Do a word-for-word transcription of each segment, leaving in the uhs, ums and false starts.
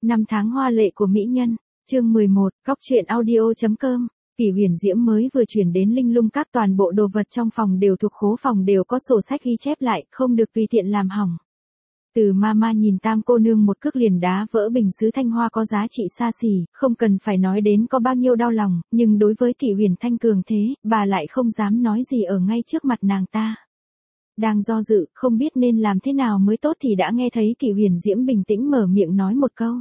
Năm tháng hoa lệ của mỹ nhân, chương mười một, Cóc truyện audio.com. Kỷ Huyền Diễm mới vừa chuyển đến Linh Lung Các, toàn bộ đồ vật trong phòng đều thuộc khố phòng, đều có sổ sách ghi chép lại, không được tùy tiện làm hỏng. Từ Mama nhìn Tam cô nương một cước liền đá vỡ bình sứ thanh hoa có giá trị xa xỉ, không cần phải nói đến có bao nhiêu đau lòng, nhưng đối với Kỷ Huyền Thanh cường thế, bà lại không dám nói gì ở ngay trước mặt nàng ta. Đang do dự, không biết nên làm thế nào mới tốt thì đã nghe thấy Kỷ Huyền Diễm bình tĩnh mở miệng nói một câu.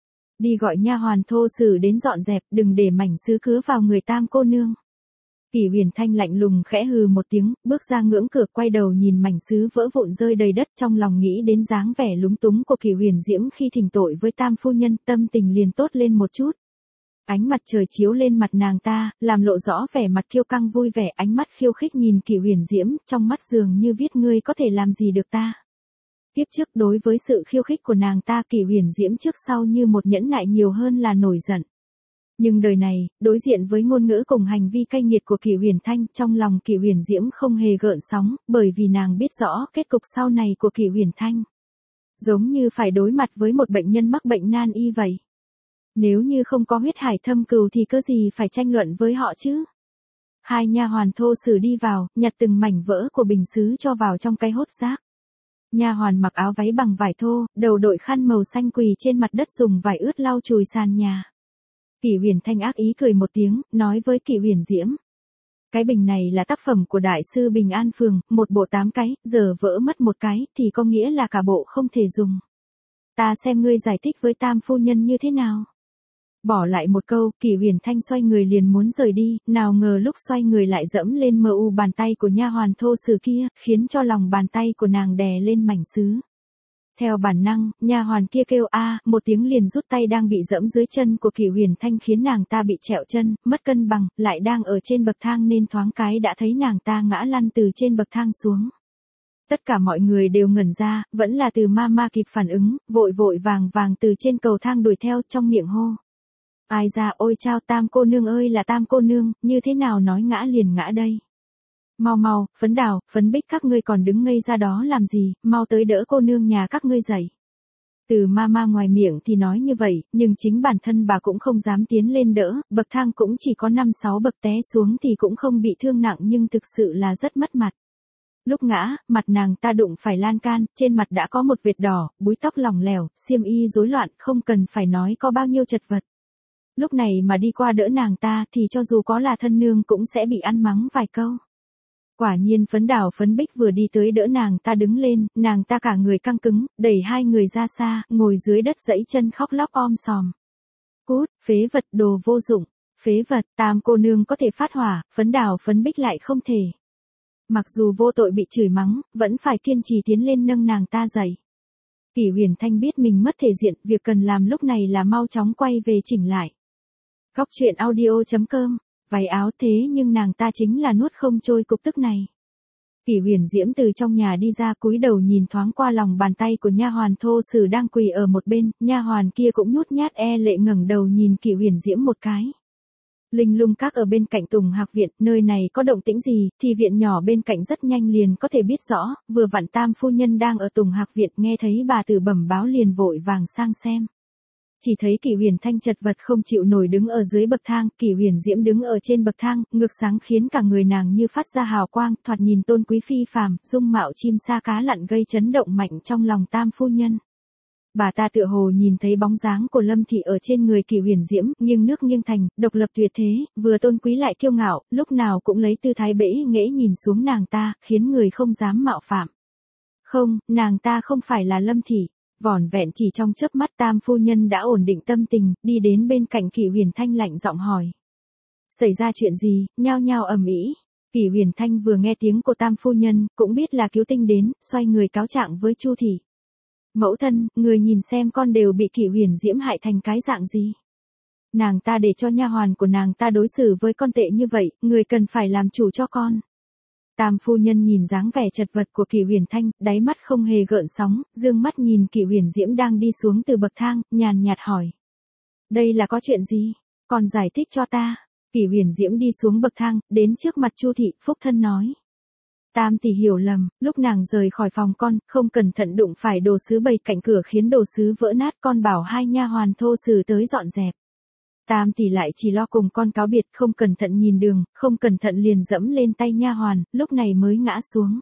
Đi gọi nha hoàn thô sử đến dọn dẹp, đừng để mảnh sứ cứa vào người Tam cô nương. Kỷ Huyền Thanh lạnh lùng khẽ hừ một tiếng, bước ra ngưỡng cửa, quay đầu nhìn mảnh sứ vỡ vụn rơi đầy đất, trong lòng nghĩ đến dáng vẻ lúng túng của Kỷ Huyền Diễm khi thỉnh tội với Tam phu nhân, tâm tình liền tốt lên một chút. Ánh mặt trời chiếu lên mặt nàng ta, làm lộ rõ vẻ mặt kiêu căng vui vẻ, ánh mắt khiêu khích nhìn Kỷ Huyền Diễm, trong mắt dường như viết ngươi có thể làm gì được ta. Tiếp trước đối với sự khiêu khích của nàng ta, Kỷ Huyền Diễm trước sau như một nhẫn nại nhiều hơn là nổi giận. Nhưng đời này, đối diện với ngôn ngữ cùng hành vi cay nghiệt của Kỷ Huyền Thanh, trong lòng Kỷ Huyền Diễm không hề gợn sóng, bởi vì nàng biết rõ kết cục sau này của Kỷ Huyền Thanh. Giống như phải đối mặt với một bệnh nhân mắc bệnh nan y vậy. Nếu như không có huyết hải thâm cừu thì có gì phải tranh luận với họ chứ? Hai nha hoàn thô sử đi vào, nhặt từng mảnh vỡ của bình sứ cho vào trong cái hốt rác. Nha hoàn mặc áo váy bằng vải thô, đầu đội khăn màu xanh quỳ trên mặt đất dùng vải ướt lau chùi sàn nhà. Kỷ Huyền Thanh ác ý cười một tiếng, nói với Kỷ Huyền Diễm. Cái bình này là tác phẩm của đại sư Bình An Phường, một bộ tám cái, giờ vỡ mất một cái, thì có nghĩa là cả bộ không thể dùng. Ta xem ngươi giải thích với Tam phu nhân như thế nào. Bỏ lại một câu, Kỷ Huyền Thanh xoay người liền muốn rời đi, nào ngờ lúc xoay người lại dẫm lên mờ u bàn tay của nha hoàn thô sử kia, khiến cho lòng bàn tay của nàng đè lên mảnh sứ. Theo bản năng, nha hoàn kia kêu a, một tiếng liền rút tay đang bị dẫm dưới chân của Kỷ Huyền Thanh, khiến nàng ta bị trẹo chân, mất cân bằng, lại đang ở trên bậc thang nên thoáng cái đã thấy nàng ta ngã lăn từ trên bậc thang xuống. Tất cả mọi người đều ngẩn ra, vẫn là Từ Mama kịp phản ứng, vội vội vàng vàng từ trên cầu thang đuổi theo, trong miệng hô. Ai ra, ôi chao, Tam cô nương ơi là Tam cô nương, như thế nào nói ngã liền ngã đây. Mau mau, Phấn Đào, Phấn Bích các ngươi còn đứng ngây ra đó làm gì, mau tới đỡ cô nương nhà các ngươi dậy. Từ Mama ngoài miệng thì nói như vậy, nhưng chính bản thân bà cũng không dám tiến lên đỡ, bậc thang cũng chỉ có năm sáu bậc, té xuống thì cũng không bị thương nặng nhưng thực sự là rất mất mặt. Lúc ngã, mặt nàng ta đụng phải lan can, trên mặt đã có một vệt đỏ, búi tóc lỏng lẻo, xiêm y rối loạn, không cần phải nói có bao nhiêu chật vật. Lúc này mà đi qua đỡ nàng ta thì cho dù có là thân nương cũng sẽ bị ăn mắng vài câu. Quả nhiên Phấn Đào Phấn Bích vừa đi tới đỡ nàng ta đứng lên, nàng ta cả người căng cứng, đẩy hai người ra xa, ngồi dưới đất giãy chân khóc lóc om sòm. Cút, phế vật, đồ vô dụng, phế vật, Tam cô nương có thể phát hỏa, Phấn Đào Phấn Bích lại không thể. Mặc dù vô tội bị chửi mắng, vẫn phải kiên trì tiến lên nâng nàng ta dậy. Kỷ Huyền Thanh biết mình mất thể diện, việc cần làm lúc này là mau chóng quay về chỉnh lại. Cóc truyện audio.com, váy áo thế nhưng nàng ta chính là nuốt không trôi cục tức này. Kỷ Huyền Diễm từ trong nhà đi ra, cúi đầu nhìn thoáng qua lòng bàn tay của nha hoàn thô sử đang quỳ ở một bên, nha hoàn kia cũng nhút nhát e lệ ngẩng đầu nhìn Kỷ Huyền Diễm một cái. Linh Lung Các ở bên cạnh Tùng Hạc Viện, nơi này có động tĩnh gì, thì viện nhỏ bên cạnh rất nhanh liền có thể biết rõ, vừa vặn Tam phu nhân đang ở Tùng Hạc Viện, nghe thấy bà tử bẩm báo liền vội vàng sang xem. Chỉ thấy Kỷ Huyền Thanh chật vật không chịu nổi đứng ở dưới bậc thang, Kỷ Huyền Diễm đứng ở trên bậc thang, ngược sáng khiến cả người nàng như phát ra hào quang, thoạt nhìn tôn quý phi phàm, dung mạo chim sa cá lặn, gây chấn động mạnh trong lòng Tam phu nhân. Bà ta tựa hồ nhìn thấy bóng dáng của Lâm thị ở trên người Kỷ Huyền Diễm, nghiêng nước nghiêng thành, độc lập tuyệt thế, vừa tôn quý lại kiêu ngạo, lúc nào cũng lấy tư thái bẽ nghễ nhìn xuống nàng ta, khiến người không dám mạo phạm. Không, nàng ta không phải là Lâm thị. Vỏn vẹn chỉ trong chớp mắt Tam phu nhân đã ổn định tâm tình, đi đến bên cạnh Kỷ Huyền Thanh lạnh giọng hỏi. Xảy ra chuyện gì, nhao nhao ầm ĩ. Kỷ Huyền Thanh vừa nghe tiếng của Tam phu nhân, cũng biết là cứu tinh đến, xoay người cáo trạng với Chu thị. Mẫu thân, người nhìn xem con đều bị Kỷ Huyền Diễm hại thành cái dạng gì. Nàng ta để cho nha hoàn của nàng ta đối xử với con tệ như vậy, người cần phải làm chủ cho con. Tam phu nhân nhìn dáng vẻ chật vật của Kỷ Huyền Thanh, đáy mắt không hề gợn sóng, dương mắt nhìn Kỷ Huyền Diễm đang đi xuống từ bậc thang, nhàn nhạt hỏi. Đây là có chuyện gì? Con giải thích cho ta. Kỷ Huyền Diễm đi xuống bậc thang, đến trước mặt Chu thị, phúc thân nói. Tam tỷ hiểu lầm, lúc nàng rời khỏi phòng con, không cẩn thận đụng phải đồ sứ bày cạnh cửa khiến đồ sứ vỡ nát, con bảo hai nha hoàn thô sử tới dọn dẹp. Tam tỷ lại chỉ lo cùng con cáo biệt, không cẩn thận nhìn đường, không cẩn thận liền dẫm lên tay nha hoàn, lúc này mới ngã xuống.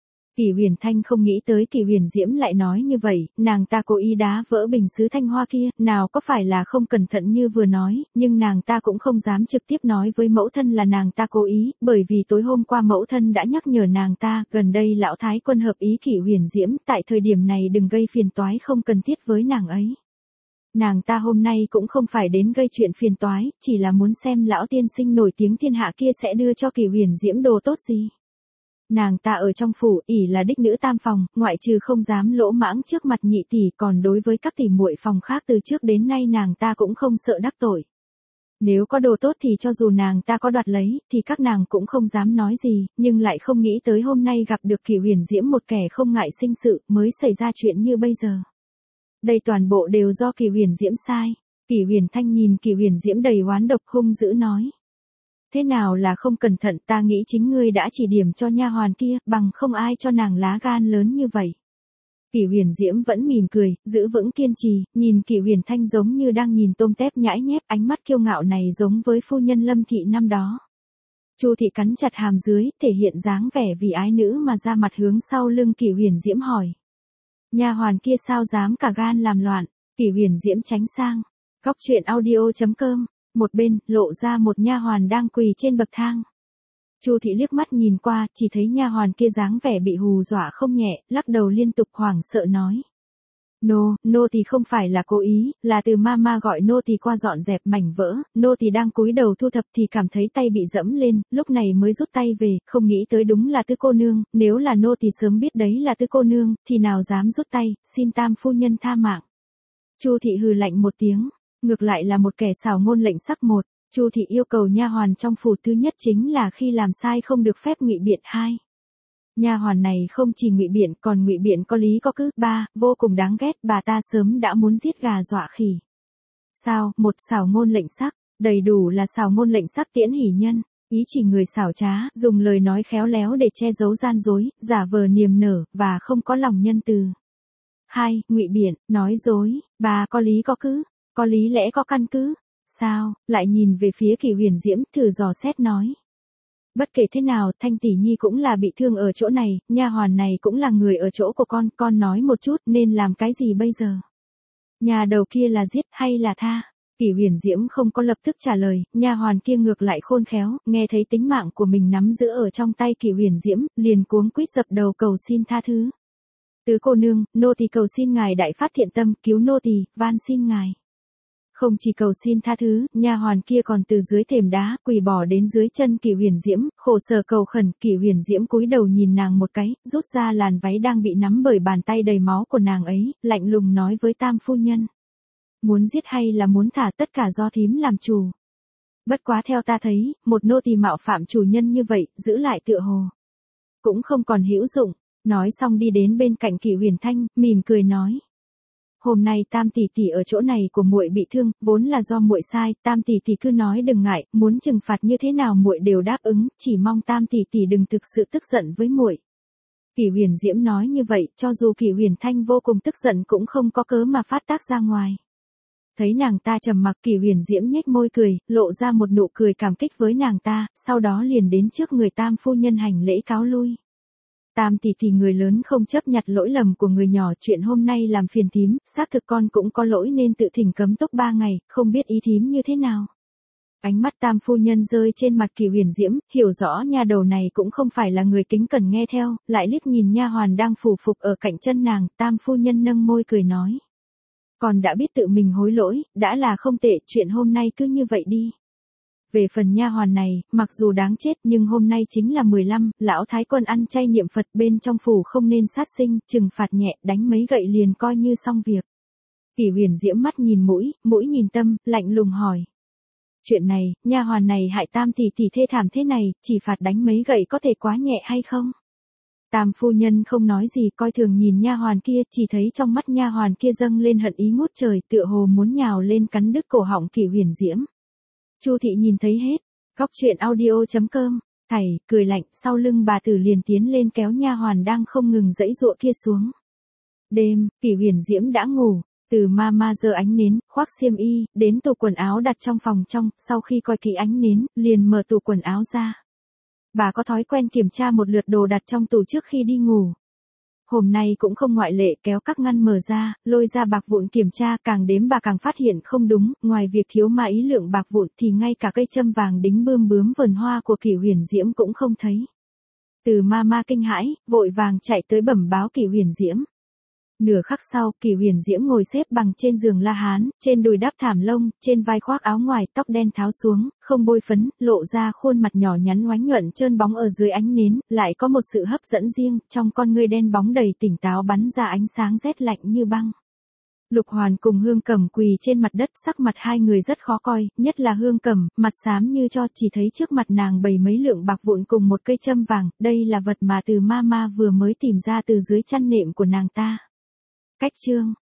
Kỷ Huyền Thanh không nghĩ tới Kỷ Huyền Diễm lại nói như vậy, nàng ta cố ý đá vỡ bình sứ thanh hoa kia, nào có phải là không cẩn thận như vừa nói, nhưng nàng ta cũng không dám trực tiếp nói với mẫu thân là nàng ta cố ý, bởi vì tối hôm qua mẫu thân đã nhắc nhở nàng ta, gần đây lão thái quân hợp ý Kỷ Huyền Diễm, tại thời điểm này đừng gây phiền toái không cần thiết với nàng ấy. Nàng ta hôm nay cũng không phải đến gây chuyện phiền toái, chỉ là muốn xem lão tiên sinh nổi tiếng thiên hạ kia sẽ đưa cho Kỷ Huyền Diễm đồ tốt gì. Nàng ta ở trong phủ, ỷ là đích nữ tam phòng, ngoại trừ không dám lỗ mãng trước mặt nhị tỷ, còn đối với các tỷ muội phòng khác từ trước đến nay nàng ta cũng không sợ đắc tội. Nếu có đồ tốt thì cho dù nàng ta có đoạt lấy, thì các nàng cũng không dám nói gì, nhưng lại không nghĩ tới hôm nay gặp được Kỷ Huyền Diễm, một kẻ không ngại sinh sự, mới xảy ra chuyện như bây giờ. Đây toàn bộ đều do Kỷ Huyền Diễm sai. Kỷ Huyền Thanh nhìn Kỷ Huyền Diễm đầy oán độc, hung dữ nói. Thế nào là không cẩn thận, ta nghĩ chính ngươi đã chỉ điểm cho nha hoàn kia, bằng không ai cho nàng lá gan lớn như vậy. Kỷ Huyền Diễm vẫn mỉm cười, giữ vững kiên trì, nhìn Kỷ Huyền Thanh giống như đang nhìn tôm tép nhãi nhép, ánh mắt kiêu ngạo này giống với phu nhân Lâm thị năm đó. Chu thị cắn chặt hàm dưới, thể hiện dáng vẻ vì ái nữ mà ra mặt hướng sau lưng Kỷ Huyền Diễm hỏi. Nha hoàn kia sao dám cả gan làm loạn? Kỷ Huyền Diễm tránh sang. Góc truyện audio chấm com. Một bên, lộ ra một nha hoàn đang quỳ trên bậc thang. Chu thị liếc mắt nhìn qua, chỉ thấy nha hoàn kia dáng vẻ bị hù dọa không nhẹ, lắc đầu liên tục hoảng sợ nói. Nô, nô tỳ không phải là cố ý, là từ mama gọi nô tỳ qua dọn dẹp mảnh vỡ, nô tỳ đang cúi đầu thu thập thì cảm thấy tay bị dẫm lên, lúc này mới rút tay về, không nghĩ tới đúng là Tư cô nương, nếu là nô tỳ sớm biết đấy là Tư cô nương, thì nào dám rút tay, xin tam phu nhân tha mạng. Chu thị hừ lạnh một tiếng. Ngược lại là một kẻ xảo ngôn lệnh sắc một, Chu thị yêu cầu nha hoàn trong phủ, thứ nhất chính là khi làm sai không được phép ngụy biện. Hai, nha hoàn này không chỉ ngụy biện còn ngụy biện có lý có cứ. Ba, vô cùng đáng ghét, bà ta sớm đã muốn giết gà dọa khỉ. Sao? Một xảo ngôn lệnh sắc, đầy đủ là xảo ngôn lệnh sắc tiễn hỷ nhân, ý chỉ người xảo trá, dùng lời nói khéo léo để che giấu gian dối, giả vờ niềm nở và không có lòng nhân từ. Hai, ngụy biện, nói dối. Ba, có lý có cứ. Có lý lẽ có căn cứ. Sao? Lại nhìn về phía Kỷ Huyền Diễm, thử dò xét nói. Bất kể thế nào, Thanh tỷ nhi cũng là bị thương ở chỗ này, nha hoàn này cũng là người ở chỗ của con, con nói một chút, nên làm cái gì bây giờ? Nhà đầu kia là giết hay là tha? Kỷ Huyền Diễm không có lập tức trả lời, nha hoàn kia ngược lại khôn khéo, nghe thấy tính mạng của mình nắm giữ ở trong tay Kỷ Huyền Diễm, liền cuống quýt dập đầu cầu xin tha thứ. Tứ cô nương, nô tỳ cầu xin ngài đại phát thiện tâm, cứu nô tỳ, van xin ngài. Không chỉ cầu xin tha thứ, nha hoàn kia còn từ dưới thềm đá quỳ bỏ đến dưới chân Kỷ Huyền Diễm, khổ sở cầu khẩn. Kỷ Huyền Diễm cúi đầu nhìn nàng một cái, rút ra làn váy đang bị nắm bởi bàn tay đầy máu của nàng ấy, lạnh lùng nói với tam phu nhân. Muốn giết hay là muốn thả, tất cả do thím làm chủ. Bất quá theo ta thấy, một nô tỳ mạo phạm chủ nhân như vậy, giữ lại tựa hồ cũng không còn hữu dụng. Nói xong đi đến bên cạnh Kỷ Huyền Thanh, mỉm cười nói. Hôm nay tam tỷ tỷ ở chỗ này của muội bị thương, vốn là do muội sai, tam tỷ tỷ cứ nói đừng ngại, muốn trừng phạt như thế nào muội đều đáp ứng, chỉ mong tam tỷ tỷ đừng thực sự tức giận với muội. Kỷ Huyền Diễm nói như vậy, cho dù Kỷ Huyền Thanh vô cùng tức giận cũng không có cớ mà phát tác ra ngoài. Thấy nàng ta trầm mặc, Kỷ Huyền Diễm nhếch môi cười, lộ ra một nụ cười cảm kích với nàng ta, sau đó liền đến trước người tam phu nhân hành lễ cáo lui. Tam tỷ tỷ, người lớn không chấp nhặt lỗi lầm của người nhỏ, chuyện hôm nay làm phiền thím, xác thực con cũng có lỗi nên tự thỉnh cấm túc ba ngày, không biết ý thím như thế nào. Ánh mắt tam phu nhân rơi trên mặt Kỷ Huyền Diễm, hiểu rõ nha đầu này cũng không phải là người kính cẩn nghe theo, lại liếc nhìn nha hoàn đang phủ phục ở cạnh chân nàng, tam phu nhân nâng môi cười nói. Con đã biết tự mình hối lỗi, đã là không tệ, chuyện hôm nay cứ như vậy đi. Về phần nha hoàn này, mặc dù đáng chết nhưng hôm nay chính là mười lăm, lão thái quân ăn chay niệm Phật, bên trong phủ không nên sát sinh, trừng phạt nhẹ, đánh mấy gậy liền coi như xong việc. Kỷ Huyền Diễm mắt nhìn mũi, mũi nhìn tâm, lạnh lùng hỏi. Chuyện này, nha hoàn này hại tam tỷ tỷ thê thảm thế này, chỉ phạt đánh mấy gậy có thể quá nhẹ hay không? Tam phu nhân không nói gì, coi thường nhìn nha hoàn kia, chỉ thấy trong mắt nha hoàn kia dâng lên hận ý ngút trời, tựa hồ muốn nhào lên cắn đứt cổ họng Kỷ Huyền Diễm. Chu thị nhìn thấy hết. Góc truyện audio chấm com Thảy, cười lạnh, sau lưng bà tử liền tiến lên kéo nha hoàn đang không ngừng giãy giụa kia xuống. Đêm, Kỷ Huyền Diễm đã ngủ, Từ Mama giơ ánh nến, khoác xiêm y, đến tủ quần áo đặt trong phòng trong, sau khi coi kỹ ánh nến, liền mở tủ quần áo ra. Bà có thói quen kiểm tra một lượt đồ đặt trong tủ trước khi đi ngủ. Hôm nay cũng không ngoại lệ, kéo các ngăn mở ra, lôi ra bạc vụn kiểm tra, càng đếm bà càng phát hiện không đúng, ngoài việc thiếu mà ý lượng bạc vụn thì ngay cả cây châm vàng đính bươm bướm vườn hoa của Kỷ Huyền Diễm cũng không thấy. Từ Mama kinh hãi, vội vàng chạy tới bẩm báo Kỷ Huyền Diễm. Nửa khắc sau, Kỷ Huyền Diễm ngồi xếp bằng trên giường La Hán, trên đùi đắp thảm lông, trên vai khoác áo ngoài, tóc đen tháo xuống, không bôi phấn, lộ ra khuôn mặt nhỏ nhắn oánh nhuận trơn bóng ở dưới ánh nến, lại có một sự hấp dẫn riêng, trong con ngươi đen bóng đầy tỉnh táo bắn ra ánh sáng rét lạnh như băng. Lục Hoàn cùng Hương Cẩm quỳ trên mặt đất, sắc mặt hai người rất khó coi, nhất là Hương Cẩm, mặt xám như cho, chỉ thấy trước mặt nàng bày mấy lượng bạc vụn cùng một cây châm vàng, đây là vật mà Từ Mama vừa mới tìm ra từ dưới chăn nệm của nàng ta. Cách chương